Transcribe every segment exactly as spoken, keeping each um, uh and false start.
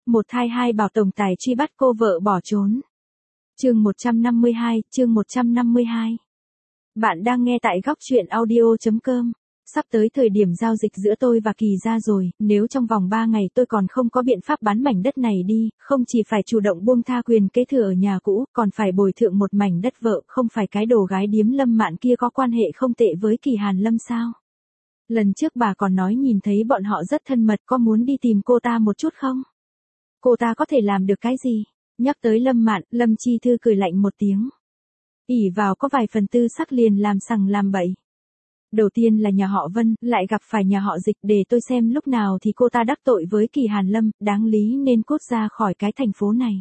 một thai hai bảo tổng tài truy bắt cô vợ bỏ trốn. Chương một trăm năm mươi hai, chương một trăm năm mươi hai. Bạn đang nghe tại góc truyện audio chấm com. Sắp tới thời điểm giao dịch giữa tôi và Kỳ Gia rồi, nếu trong vòng ba ngày tôi còn không có biện pháp bán mảnh đất này đi, không chỉ phải chủ động buông tha quyền kế thừa ở nhà cũ, còn phải bồi thượng một mảnh đất vợ, không phải cái đồ gái điếm Lâm Mạn kia có quan hệ không tệ với Kỳ Hàn Lâm sao? Lần trước bà còn nói nhìn thấy bọn họ rất thân mật, có muốn đi tìm cô ta một chút không? Cô ta có thể làm được cái gì? Nhắc tới Lâm Mạn, Lâm Chi Thư cười lạnh một tiếng. ỷ vào có vài phần tư sắc liền làm sằng làm bậy. Đầu tiên là nhà họ Vân, lại gặp phải nhà họ Dịch, để tôi xem lúc nào thì cô ta đắc tội với Kỳ Hàn Lâm, đáng lý nên cút ra khỏi cái thành phố này.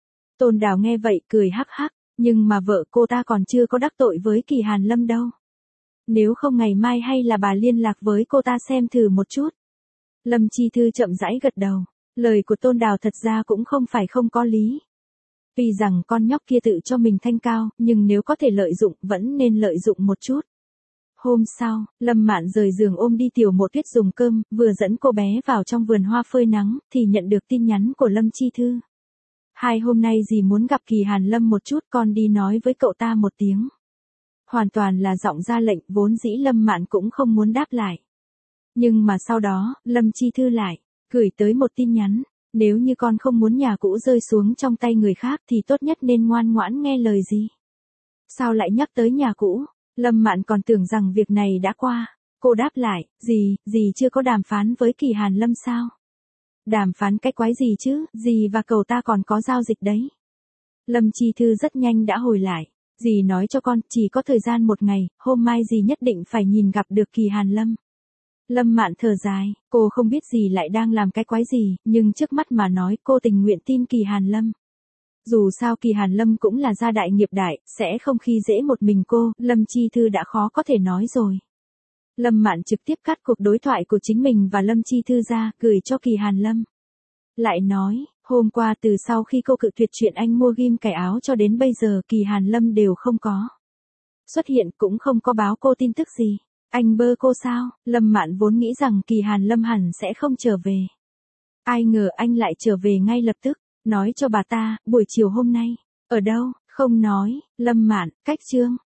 Tôn Đào nghe vậy cười hắc hắc, nhưng mà vợ cô ta còn chưa có đắc tội với Kỳ Hàn Lâm đâu. Nếu không ngày mai hay là bà liên lạc với cô ta xem thử một chút. Lâm Chi Thư chậm rãi gật đầu, lời của Tôn Đào thật ra cũng không phải không có lý. Tuy rằng con nhóc kia tự cho mình thanh cao, nhưng nếu có thể lợi dụng, vẫn nên lợi dụng một chút. Hôm sau, Lâm Mạn rời giường ôm đi Tiểu Mộ Tuyết dùng cơm, vừa dẫn cô bé vào trong vườn hoa phơi nắng, thì nhận được tin nhắn của Lâm Chi Thư. Hai hôm nay dì muốn gặp Kỳ Hàn Lâm một chút, con đi nói với cậu ta một tiếng. Hoàn toàn là giọng ra lệnh, vốn dĩ Lâm Mạn cũng không muốn đáp lại. Nhưng mà sau đó, Lâm Chi Thư lại gửi tới một tin nhắn, nếu như con không muốn nhà cũ rơi xuống trong tay người khác thì tốt nhất nên ngoan ngoãn nghe lời dì. Sao lại nhắc tới nhà cũ? Lâm Mạn còn tưởng rằng việc này đã qua. Cô đáp lại, dì, dì chưa có đàm phán với Kỳ Hàn Lâm sao? Đàm phán cái quái gì chứ, dì và cậu ta còn có giao dịch đấy. Lâm Chi Thư rất nhanh đã hồi lại. Dì nói cho con, chỉ có thời gian một ngày, hôm mai dì nhất định phải nhìn gặp được Kỳ Hàn Lâm. Lâm Mạn thở dài, cô không biết dì lại đang làm cái quái gì, nhưng trước mắt mà nói cô tình nguyện tin Kỳ Hàn Lâm. Dù sao Kỳ Hàn Lâm cũng là gia đại nghiệp đại, sẽ không khi dễ một mình cô, Lâm Chi Thư đã khó có thể nói rồi. Lâm Mạn trực tiếp cắt cuộc đối thoại của chính mình và Lâm Chi Thư ra, gửi cho Kỳ Hàn Lâm. Lại nói, hôm qua từ sau khi cô cự tuyệt chuyện anh mua ghim cài áo cho đến bây giờ Kỳ Hàn Lâm đều không có xuất hiện, cũng không có báo cô tin tức gì. Anh bơ cô sao? Lâm Mạn vốn nghĩ rằng Kỳ Hàn Lâm hẳn sẽ không trở về. Ai ngờ anh lại trở về ngay lập tức, nói cho bà ta, buổi chiều hôm nay, ở đâu, không nói. Lâm Mạn, cách chương.